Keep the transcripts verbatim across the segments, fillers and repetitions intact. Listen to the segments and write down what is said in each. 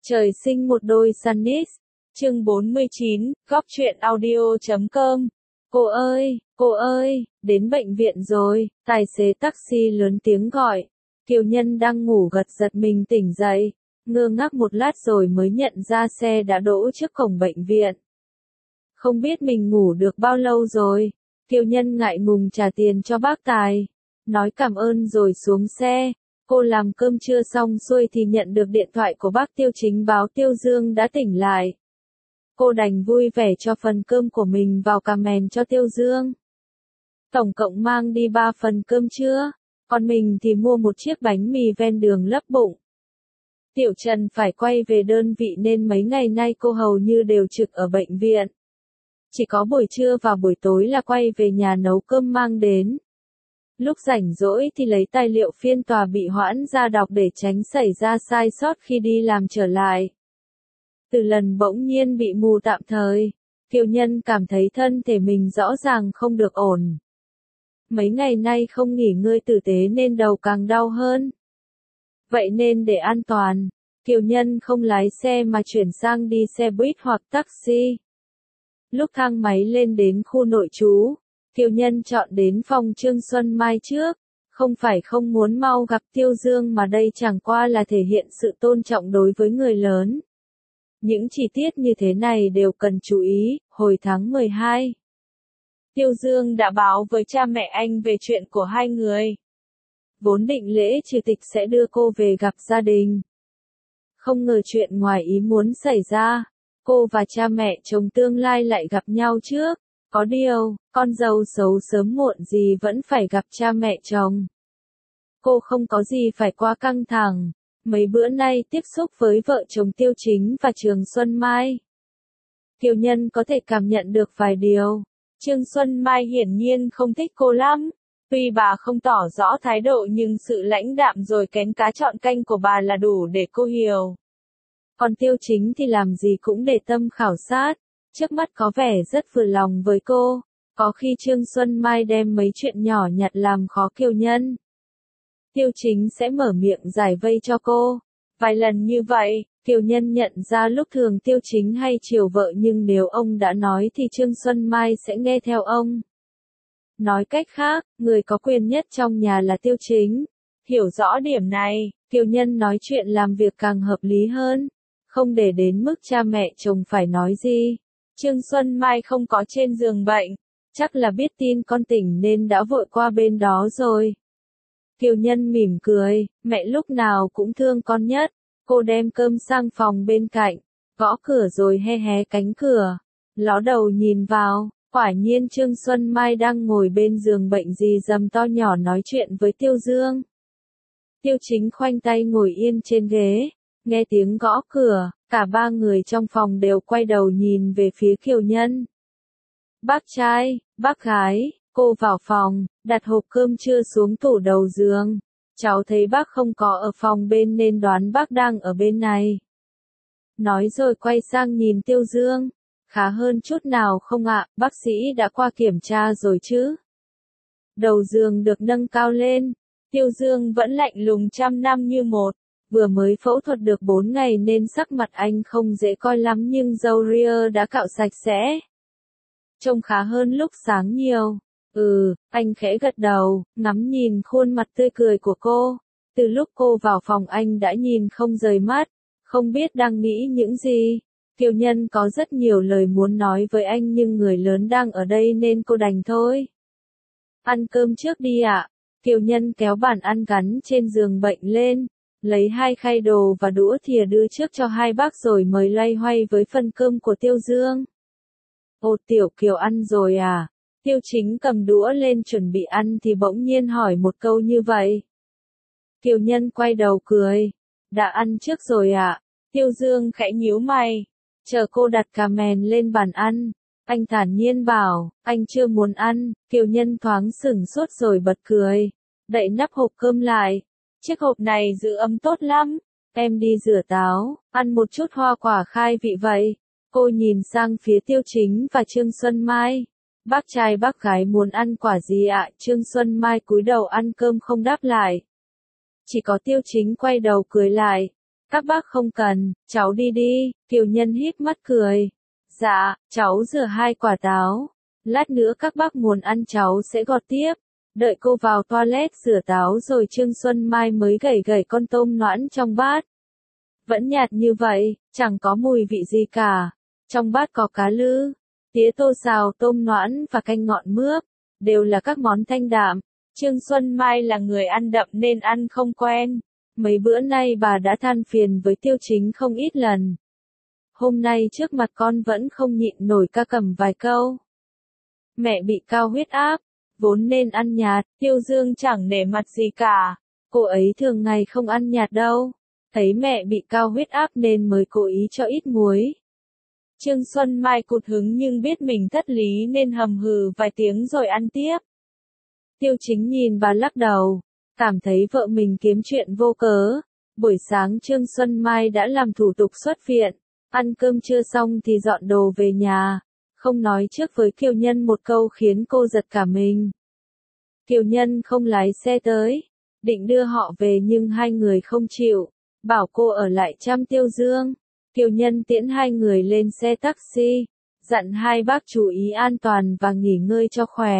Trời sinh một đôi Sunnis. Chương bốn mươi chín, Góc truyện audio chấm com. Cô ơi, cô ơi, đến bệnh viện rồi, tài xế taxi lớn tiếng gọi. Kiều Nhân đang ngủ gật giật mình tỉnh dậy, ngơ ngác một lát rồi mới nhận ra xe đã đỗ trước cổng bệnh viện. Không biết mình ngủ được bao lâu rồi, Kiều Nhân ngại ngùng trả tiền cho bác tài, nói cảm ơn rồi xuống xe. Cô làm cơm trưa xong xuôi thì nhận được điện thoại của bác Tiêu Chính báo Tiêu Dương đã tỉnh lại. Cô đành vui vẻ cho phần cơm của mình vào comment cho Tiêu Dương. Tổng cộng mang đi ba phần cơm trưa, còn mình thì mua một chiếc bánh mì ven đường lấp bụng. Tiểu Trần phải quay về đơn vị nên mấy ngày nay cô hầu như đều trực ở bệnh viện. Chỉ có buổi trưa và buổi tối là quay về nhà nấu cơm mang đến. Lúc rảnh rỗi thì lấy tài liệu phiên tòa bị hoãn ra đọc để tránh xảy ra sai sót khi đi làm trở lại. Từ lần bỗng nhiên bị mù tạm thời, Kiều Nhân cảm thấy thân thể mình rõ ràng không được ổn. Mấy ngày nay không nghỉ ngơi tử tế nên đầu càng đau hơn. Vậy nên để an toàn, Kiều Nhân không lái xe mà chuyển sang đi xe buýt hoặc taxi. Lúc thang máy lên đến khu nội trú, Kiều Nhân chọn đến phòng Trương Xuân Mai trước, không phải không muốn mau gặp Tiêu Dương mà đây chẳng qua là thể hiện sự tôn trọng đối với người lớn. Những chi tiết như thế này đều cần chú ý. Hồi tháng mười hai, Tiêu Dương đã báo với cha mẹ anh về chuyện của hai người. Vốn định lễ trừ tịch sẽ đưa cô về gặp gia đình. Không ngờ chuyện ngoài ý muốn xảy ra, cô và cha mẹ chồng tương lai lại gặp nhau trước. Có điều, con dâu xấu sớm muộn gì vẫn phải gặp cha mẹ chồng. Cô không có gì phải quá căng thẳng. Mấy bữa nay tiếp xúc với vợ chồng Tiêu Chính và Trương Xuân Mai, Kiều Nhân có thể cảm nhận được vài điều. Trương Xuân Mai hiển nhiên không thích cô lắm. Tuy bà không tỏ rõ thái độ nhưng sự lãnh đạm rồi kén cá chọn canh của bà là đủ để cô hiểu. Còn Tiêu Chính thì làm gì cũng để tâm khảo sát. Trước mắt có vẻ rất vừa lòng với cô, có khi Trương Xuân Mai đem mấy chuyện nhỏ nhặt làm khó Kiều Nhân. Tiêu Chính sẽ mở miệng giải vây cho cô. Vài lần như vậy, Kiều Nhân nhận ra lúc thường Tiêu Chính hay chiều vợ nhưng nếu ông đã nói thì Trương Xuân Mai sẽ nghe theo ông. Nói cách khác, người có quyền nhất trong nhà là Tiêu Chính. Hiểu rõ điểm này, Kiều Nhân nói chuyện làm việc càng hợp lý hơn, không để đến mức cha mẹ chồng phải nói gì. Trương Xuân Mai không có trên giường bệnh, chắc là biết tin con tỉnh nên đã vội qua bên đó rồi. Kiều Nhân mỉm cười, mẹ lúc nào cũng thương con nhất. Cô đem cơm sang phòng bên cạnh, gõ cửa rồi hé hé cánh cửa, ló đầu nhìn vào, quả nhiên Trương Xuân Mai đang ngồi bên giường bệnh dì dầm to nhỏ nói chuyện với Tiêu Dương. Tiêu Chính khoanh tay ngồi yên trên ghế, nghe tiếng gõ cửa, cả ba người trong phòng đều quay đầu nhìn về phía Kiều Nhân. Bác trai, bác gái, cô vào phòng, đặt hộp cơm trưa xuống tủ đầu giường. Cháu thấy bác không có ở phòng bên nên đoán bác đang ở bên này. Nói rồi quay sang nhìn Tiêu Dương. Khá hơn chút nào không ạ, bác sĩ đã qua kiểm tra rồi chứ? Đầu giường được nâng cao lên. Tiêu Dương vẫn lạnh lùng trăm năm như một. Vừa mới phẫu thuật được bốn ngày nên sắc mặt anh không dễ coi lắm nhưng râu ria đã cạo sạch sẽ. Trông khá hơn lúc sáng nhiều. Ừ, anh khẽ gật đầu, ngắm nhìn khuôn mặt tươi cười của cô. Từ lúc cô vào phòng anh đã nhìn không rời mắt, không biết đang nghĩ những gì. Kiều Nhân có rất nhiều lời muốn nói với anh nhưng người lớn đang ở đây nên cô đành thôi. Ăn cơm trước đi ạ. Kiều Nhân kéo bàn ăn gắn trên giường bệnh lên, lấy hai khay đồ và đũa thìa đưa trước cho hai bác rồi mới loay hoay với phần cơm của Tiêu Dương. Ồ, Tiểu Kiều ăn rồi à? Tiêu Chính cầm đũa lên chuẩn bị ăn thì bỗng nhiên hỏi một câu như vậy. Kiều Nhân quay đầu cười. Đã ăn trước rồi ạ. Tiêu Dương khẽ nhíu mày. Chờ cô đặt cà mèn lên bàn ăn. Anh thản nhiên bảo, anh chưa muốn ăn. Kiều Nhân thoáng sửng sốt rồi bật cười. Đậy nắp hộp cơm lại. Chiếc hộp này giữ ấm tốt lắm. Em đi rửa táo, ăn một chút hoa quả khai vị vậy. Cô nhìn sang phía Tiêu Chính và Trương Xuân Mai. Bác trai bác gái muốn ăn quả gì ạ? Trương Xuân Mai cúi đầu ăn cơm không đáp lại. Chỉ có Tiêu Chính quay đầu cười lại. Các bác không cần, cháu đi đi, Kiều Nhân híp mắt cười. Dạ, cháu rửa hai quả táo. Lát nữa các bác muốn ăn cháu sẽ gọt tiếp. Đợi cô vào toilet rửa táo rồi Trương Xuân Mai mới gẩy gẩy con tôm noãn trong bát. Vẫn nhạt như vậy, chẳng có mùi vị gì cả. Trong bát có cá lư, tía tô xào tôm noãn và canh ngọn mướp, đều là các món thanh đạm. Trương Xuân Mai là người ăn đậm nên ăn không quen. Mấy bữa nay bà đã than phiền với Tiêu Chính không ít lần. Hôm nay trước mặt con vẫn không nhịn nổi ca cầm vài câu. Mẹ bị cao huyết áp, vốn nên ăn nhạt, Tiêu Dương chẳng nể mặt gì cả. Cô ấy thường ngày không ăn nhạt đâu. Thấy mẹ bị cao huyết áp nên mới cố ý cho ít muối. Trương Xuân Mai cụt hứng nhưng biết mình thất lý nên hầm hừ vài tiếng rồi ăn tiếp. Tiêu Chính nhìn bà lắc đầu, cảm thấy vợ mình kiếm chuyện vô cớ. Buổi sáng Trương Xuân Mai đã làm thủ tục xuất viện, ăn cơm trưa xong thì dọn đồ về nhà, không nói trước với Kiều Nhân một câu khiến cô giật cả mình. Kiều Nhân không lái xe tới, định đưa họ về nhưng hai người không chịu, bảo cô ở lại chăm Tiêu Dương. Kiều Nhân tiễn hai người lên xe taxi, dặn hai bác chú ý an toàn và nghỉ ngơi cho khỏe.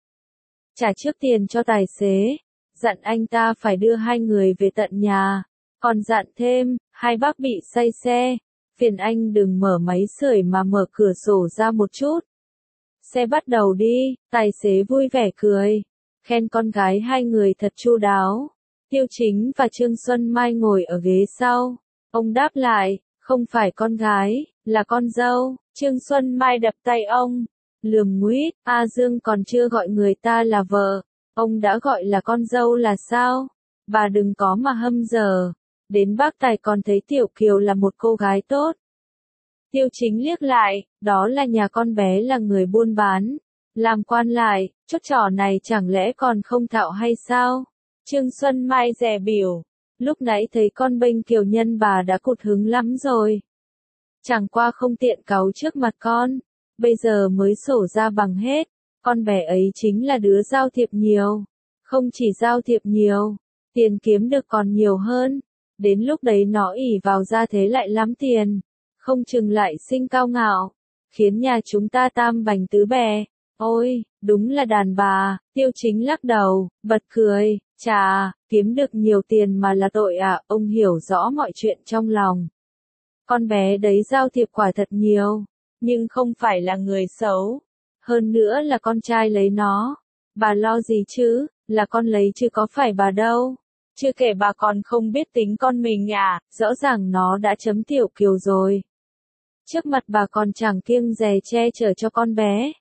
Trả trước tiền cho tài xế, dặn anh ta phải đưa hai người về tận nhà, còn dặn thêm, hai bác bị say xe, phiền anh đừng mở máy sưởi mà mở cửa sổ ra một chút. Xe bắt đầu đi, tài xế vui vẻ cười, khen con gái hai người thật chu đáo. Tiêu Chính và Trương Xuân Mai ngồi ở ghế sau, ông đáp lại, không phải con gái, là con dâu. Trương Xuân Mai đập tay ông, lườm nguýt, A Dương còn chưa gọi người ta là vợ, ông đã gọi là con dâu là sao? Bà đừng có mà hâm dở, đến bác Tài còn thấy Tiểu Kiều là một cô gái tốt. Tiêu Chính liếc lại, đó là nhà con bé là người buôn bán, làm quan lại, chốt trò này chẳng lẽ còn không thạo hay sao? Trương Xuân Mai dè bỉu, lúc nãy thấy con bênh Kiều Nhân bà đã cụt hứng lắm rồi. Chẳng qua không tiện cáu trước mặt con, bây giờ mới sổ ra bằng hết, con bé ấy chính là đứa giao thiệp nhiều. Không chỉ giao thiệp nhiều, tiền kiếm được còn nhiều hơn, đến lúc đấy nó ỷ vào gia thế lại lắm tiền, không chừng lại sinh cao ngạo, khiến nhà chúng ta tam bành tứ bè. Ôi, đúng là đàn bà. Tiêu Chính lắc đầu, bật cười, chà, kiếm được nhiều tiền mà là tội à, ông hiểu rõ mọi chuyện trong lòng. Con bé đấy giao thiệp quả thật nhiều, nhưng không phải là người xấu. Hơn nữa là con trai lấy nó. Bà lo gì chứ, là con lấy chứ có phải bà đâu. Chưa kể bà còn không biết tính con mình à, rõ ràng nó đã chấm Tiểu Kiều rồi. Trước mặt bà còn chẳng kiêng dè che chở cho con bé.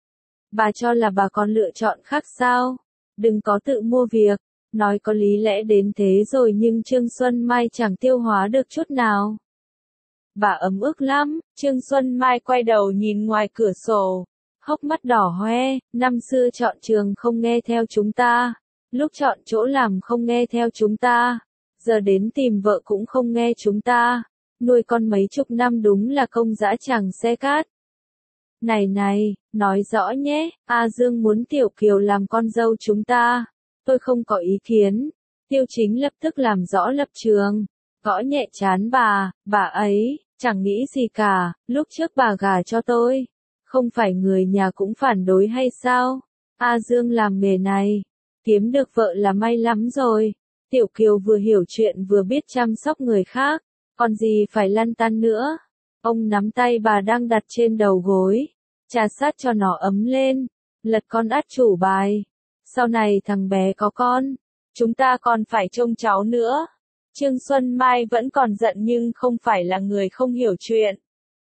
Bà cho là bà còn lựa chọn khác sao? Đừng có tự mua việc, nói có lý lẽ đến thế rồi nhưng Trương Xuân Mai chẳng tiêu hóa được chút nào. Bà ấm ức lắm. Trương Xuân Mai quay đầu nhìn ngoài cửa sổ, hốc mắt đỏ hoe, năm xưa chọn trường không nghe theo chúng ta, lúc chọn chỗ làm không nghe theo chúng ta, giờ đến tìm vợ cũng không nghe chúng ta, nuôi con mấy chục năm đúng là công dã tràng xe cát. Này này, nói rõ nhé, A Dương muốn Tiểu Kiều làm con dâu chúng ta, tôi không có ý kiến. Tiêu Chính lập tức làm rõ lập trường, gõ nhẹ trán bà, bà ấy, chẳng nghĩ gì cả, lúc trước bà gả cho tôi, không phải người nhà cũng phản đối hay sao? A Dương làm nghề này, kiếm được vợ là may lắm rồi. Tiểu Kiều vừa hiểu chuyện vừa biết chăm sóc người khác, còn gì phải lăn tăn nữa. Ông nắm tay bà đang đặt trên đầu gối, trà sát cho nó ấm lên, lật con át chủ bài. Sau này thằng bé có con, chúng ta còn phải trông cháu nữa. Trương Xuân Mai vẫn còn giận nhưng không phải là người không hiểu chuyện.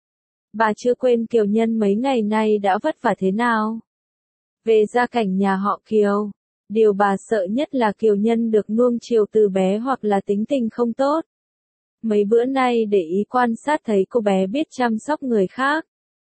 Bà chưa quên Kiều Nhân mấy ngày nay đã vất vả thế nào. Về gia cảnh nhà họ Kiều, điều bà sợ nhất là Kiều Nhân được nuông chiều từ bé hoặc là tính tình không tốt. Mấy bữa nay để ý quan sát thấy cô bé biết chăm sóc người khác,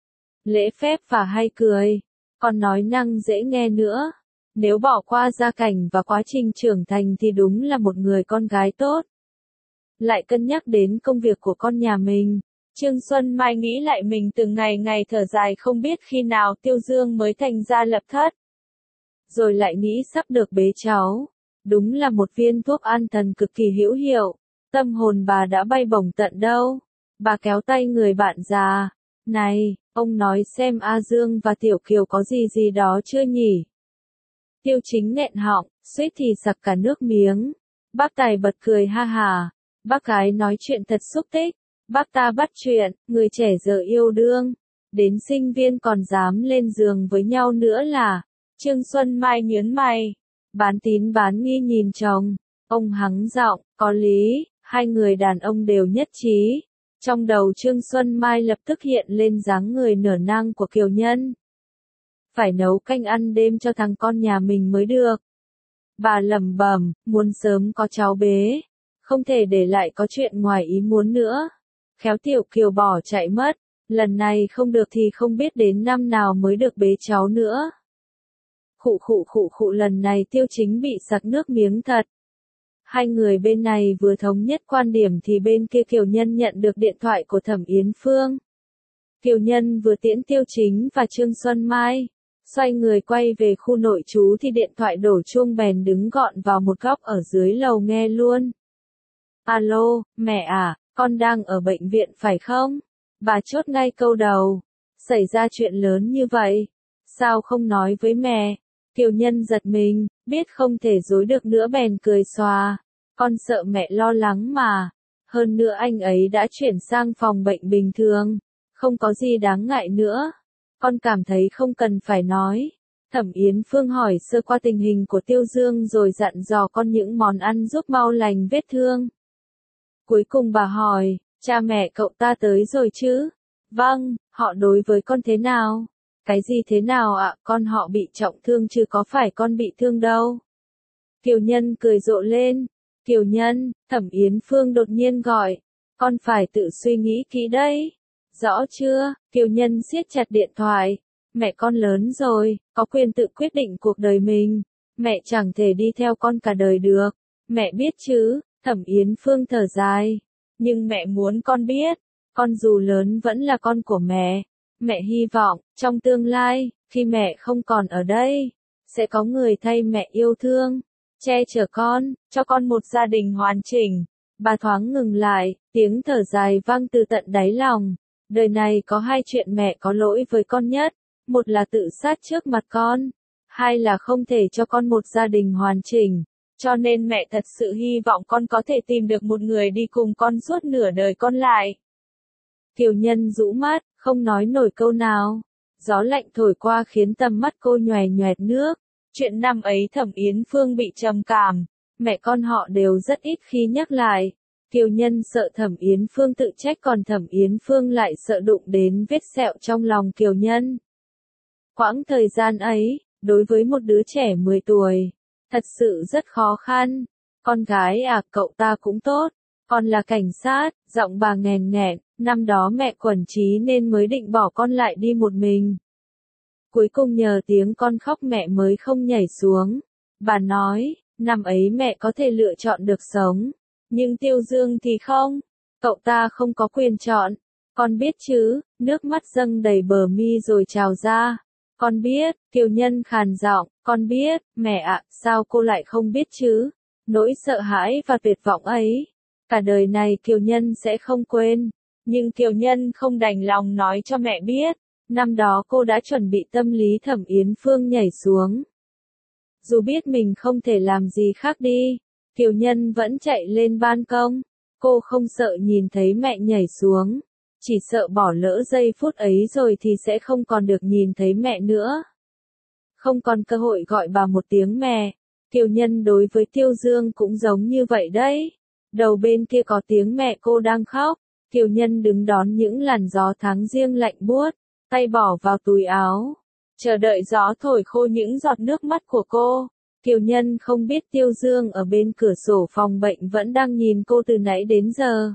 lễ phép và hay cười, còn nói năng dễ nghe nữa. Nếu bỏ qua gia cảnh và quá trình trưởng thành thì đúng là một người con gái tốt. Lại cân nhắc đến công việc của con nhà mình, Trương Xuân Mai nghĩ lại mình từng ngày ngày thở dài không biết khi nào Tiêu Dương mới thành ra lập thất. Rồi lại nghĩ sắp được bế cháu, đúng là một viên thuốc an thần cực kỳ hữu hiệu. Tâm hồn bà đã bay bổng tận đâu. Bà kéo tay người bạn già. Này, ông nói xem A Dương và Tiểu Kiều có gì gì đó chưa nhỉ? Tiêu Chính nghẹn họng, suýt thì sặc cả nước miếng. Bác Tài bật cười ha hà. Bác gái nói chuyện thật xúc tích. Bác ta bắt chuyện, người trẻ giờ yêu đương. Đến sinh viên còn dám lên giường với nhau nữa là. Trương Xuân Mai nhớn mày. Bán tín bán nghi nhìn chồng. Ông hắng giọng, có lý, hai người đàn ông đều nhất trí. Trong đầu Trương Xuân Mai lập tức hiện lên dáng người nở nang của Kiều Nhân. Phải nấu canh ăn đêm cho thằng con nhà mình mới được. Bà lẩm bẩm, muốn sớm có cháu bế. Không thể để lại có chuyện ngoài ý muốn nữa. Khéo Tiểu Kiều bỏ chạy mất. Lần này không được thì không biết đến năm nào mới được bế cháu nữa. Khụ khụ khụ khụ lần này Tiêu Chính bị sặc nước miếng thật. Hai người bên này vừa thống nhất quan điểm thì bên kia Kiều Nhân nhận được điện thoại của Thẩm Yến Phương. Kiều Nhân vừa tiễn Tiêu Chính và Trương Xuân Mai. Xoay người quay về khu nội trú thì điện thoại đổ chuông bèn đứng gọn vào một góc ở dưới lầu nghe luôn. Alo, mẹ à, con đang ở bệnh viện phải không? Bà chốt ngay câu đầu. Xảy ra chuyện lớn như vậy. Sao không nói với mẹ? Kiều Nhân giật mình, biết không thể dối được nữa bèn cười xòa. Con sợ mẹ lo lắng mà. Hơn nữa anh ấy đã chuyển sang phòng bệnh bình thường. Không có gì đáng ngại nữa. Con cảm thấy không cần phải nói. Thẩm Yến Phương hỏi sơ qua tình hình của Tiêu Dương rồi dặn dò con những món ăn giúp mau lành vết thương. Cuối cùng bà hỏi, cha mẹ cậu ta tới rồi chứ? Vâng, họ đối với con thế nào? Cái gì thế nào ạ? Con họ bị trọng thương chứ có phải con bị thương đâu. Kiều Nhân cười rộ lên. Kiều Nhân, Thẩm Yến Phương đột nhiên gọi. Con phải tự suy nghĩ kỹ đấy. Rõ chưa? Kiều Nhân siết chặt điện thoại. Mẹ con lớn rồi, có quyền tự quyết định cuộc đời mình. Mẹ chẳng thể đi theo con cả đời được. Mẹ biết chứ, Thẩm Yến Phương thở dài. Nhưng mẹ muốn con biết, con dù lớn vẫn là con của mẹ. Mẹ hy vọng, trong tương lai, khi mẹ không còn ở đây, sẽ có người thay mẹ yêu thương, che chở con, cho con một gia đình hoàn chỉnh. Bà thoáng ngừng lại, tiếng thở dài vang từ tận đáy lòng. Đời này có hai chuyện mẹ có lỗi với con nhất. Một là tự sát trước mặt con. Hai là không thể cho con một gia đình hoàn chỉnh. Cho nên mẹ thật sự hy vọng con có thể tìm được một người đi cùng con suốt nửa đời con lại. Kiều Nhân rũ mắt, không nói nổi câu nào. Gió lạnh thổi qua khiến tầm mắt cô nhòe nhoẹt nước. Chuyện năm ấy Thẩm Yến Phương bị trầm cảm. Mẹ con họ đều rất ít khi nhắc lại. Kiều Nhân sợ Thẩm Yến Phương tự trách còn Thẩm Yến Phương lại sợ đụng đến vết sẹo trong lòng Kiều Nhân. Quãng thời gian ấy, đối với một đứa trẻ mười tuổi, thật sự rất khó khăn. Con gái à, cậu ta cũng tốt. Con là cảnh sát, giọng bà nghèn nghẹn, năm đó mẹ quẩn trí nên mới định bỏ con lại đi một mình. Cuối cùng nhờ tiếng con khóc mẹ mới không nhảy xuống. Bà nói, năm ấy mẹ có thể lựa chọn được sống. Nhưng Tiêu Dương thì không. Cậu ta không có quyền chọn. Con biết chứ, nước mắt dâng đầy bờ mi rồi trào ra. Con biết, Kiều Nhân khàn giọng, con biết, mẹ ạ, sao cô lại không biết chứ? Nỗi sợ hãi và tuyệt vọng ấy. Cả đời này Kiều Nhân sẽ không quên. Nhưng Kiều Nhân không đành lòng nói cho mẹ biết. Năm đó cô đã chuẩn bị tâm lý Thẩm Yến Phương nhảy xuống. Dù biết mình không thể làm gì khác đi. Kiều Nhân vẫn chạy lên ban công. Cô không sợ nhìn thấy mẹ nhảy xuống. Chỉ sợ bỏ lỡ giây phút ấy rồi thì sẽ không còn được nhìn thấy mẹ nữa. Không còn cơ hội gọi bà một tiếng mẹ. Kiều Nhân đối với Tiêu Dương cũng giống như vậy đấy. Đầu bên kia có tiếng mẹ cô đang khóc. Kiều Nhân đứng đón những làn gió tháng giêng lạnh buốt. Tay bỏ vào túi áo. Chờ đợi gió thổi khô những giọt nước mắt của cô. Kiều Nhân không biết Tiêu Dương ở bên cửa sổ phòng bệnh vẫn đang nhìn cô từ nãy đến giờ.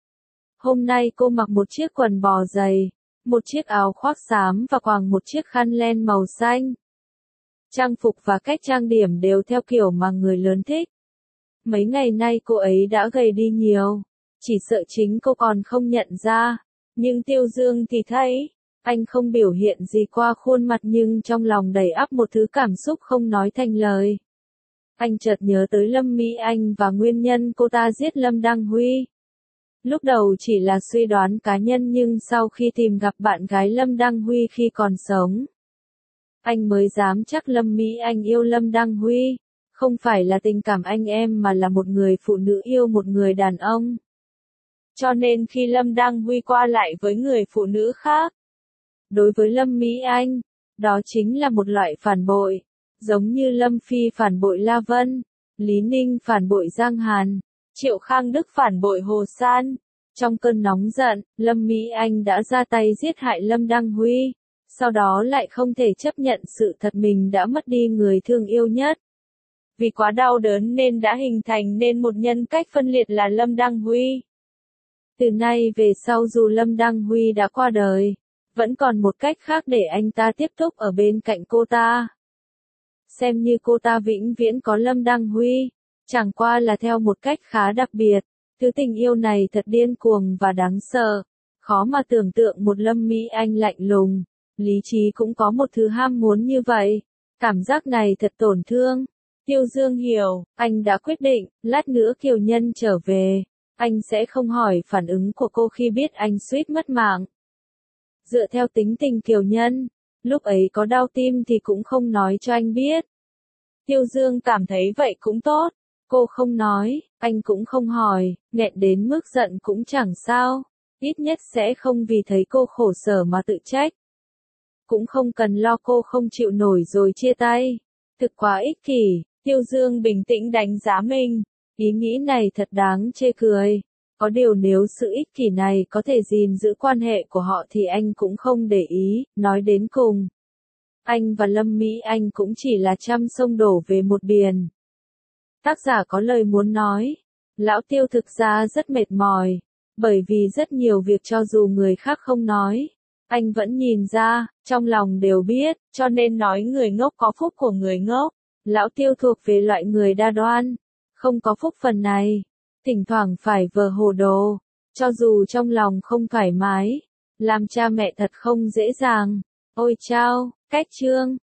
Hôm nay cô mặc một chiếc quần bò dày, một chiếc áo khoác xám và quàng một chiếc khăn len màu xanh. Trang phục và cách trang điểm đều theo kiểu mà người lớn thích. Mấy ngày nay cô ấy đã gầy đi nhiều, chỉ sợ chính cô còn không nhận ra. Nhưng Tiêu Dương thì thấy, anh không biểu hiện gì qua khuôn mặt nhưng trong lòng đầy ắp một thứ cảm xúc không nói thành lời. Anh chợt nhớ tới Lâm Mỹ Anh và nguyên nhân cô ta giết Lâm Đăng Huy. Lúc đầu chỉ là suy đoán cá nhân nhưng sau khi tìm gặp bạn gái Lâm Đăng Huy khi còn sống, anh mới dám chắc Lâm Mỹ Anh yêu Lâm Đăng Huy. Không phải là tình cảm anh em mà là một người phụ nữ yêu một người đàn ông. Cho nên khi Lâm Đăng Huy qua lại với người phụ nữ khác, đối với Lâm Mỹ Anh, đó chính là một loại phản bội. Giống như Lâm Phi phản bội La Vân, Lý Ninh phản bội Giang Hàn, Triệu Khang Đức phản bội Hồ San. Trong cơn nóng giận, Lâm Mỹ Anh đã ra tay giết hại Lâm Đăng Huy, sau đó lại không thể chấp nhận sự thật mình đã mất đi người thương yêu nhất. Vì quá đau đớn nên đã hình thành nên một nhân cách phân liệt là Lâm Đăng Huy. Từ nay về sau dù Lâm Đăng Huy đã qua đời, vẫn còn một cách khác để anh ta tiếp tục ở bên cạnh cô ta. Xem như cô ta vĩnh viễn có Lâm Đăng Huy, chẳng qua là theo một cách khá đặc biệt. Thứ tình yêu này thật điên cuồng và đáng sợ, khó mà tưởng tượng một Lâm Mỹ Anh lạnh lùng, lý trí cũng có một thứ ham muốn như vậy. Cảm giác này thật tổn thương. Tiêu Dương hiểu, anh đã quyết định, lát nữa Kiều Nhân trở về, anh sẽ không hỏi phản ứng của cô khi biết anh suýt mất mạng. Dựa theo tính tình Kiều Nhân, lúc ấy có đau tim thì cũng không nói cho anh biết. Tiêu Dương cảm thấy vậy cũng tốt. Cô không nói, anh cũng không hỏi, nghẹn đến mức giận cũng chẳng sao. Ít nhất sẽ không vì thấy cô khổ sở mà tự trách. Cũng không cần lo cô không chịu nổi rồi chia tay. Thực quá ích kỷ. Tiêu Dương bình tĩnh đánh giá mình. Ý nghĩ này thật đáng chê cười. Có điều nếu sự ích kỷ này có thể gìn giữ quan hệ của họ thì anh cũng không để ý. Nói đến cùng, anh và Lâm Mỹ Anh cũng chỉ là trăm sông đổ về một biển. Tác giả có lời muốn nói. Lão Tiêu thực ra rất mệt mỏi. Bởi vì rất nhiều việc cho dù người khác không nói, anh vẫn nhìn ra, trong lòng đều biết, cho nên nói người ngốc có phúc của người ngốc. Lão Tiêu thuộc về loại người đa đoan, không có phúc phần này. Thỉnh thoảng phải vờ hồ đồ, cho dù trong lòng không thoải mái. Làm cha mẹ thật không dễ dàng. Ôi chao, cách chương.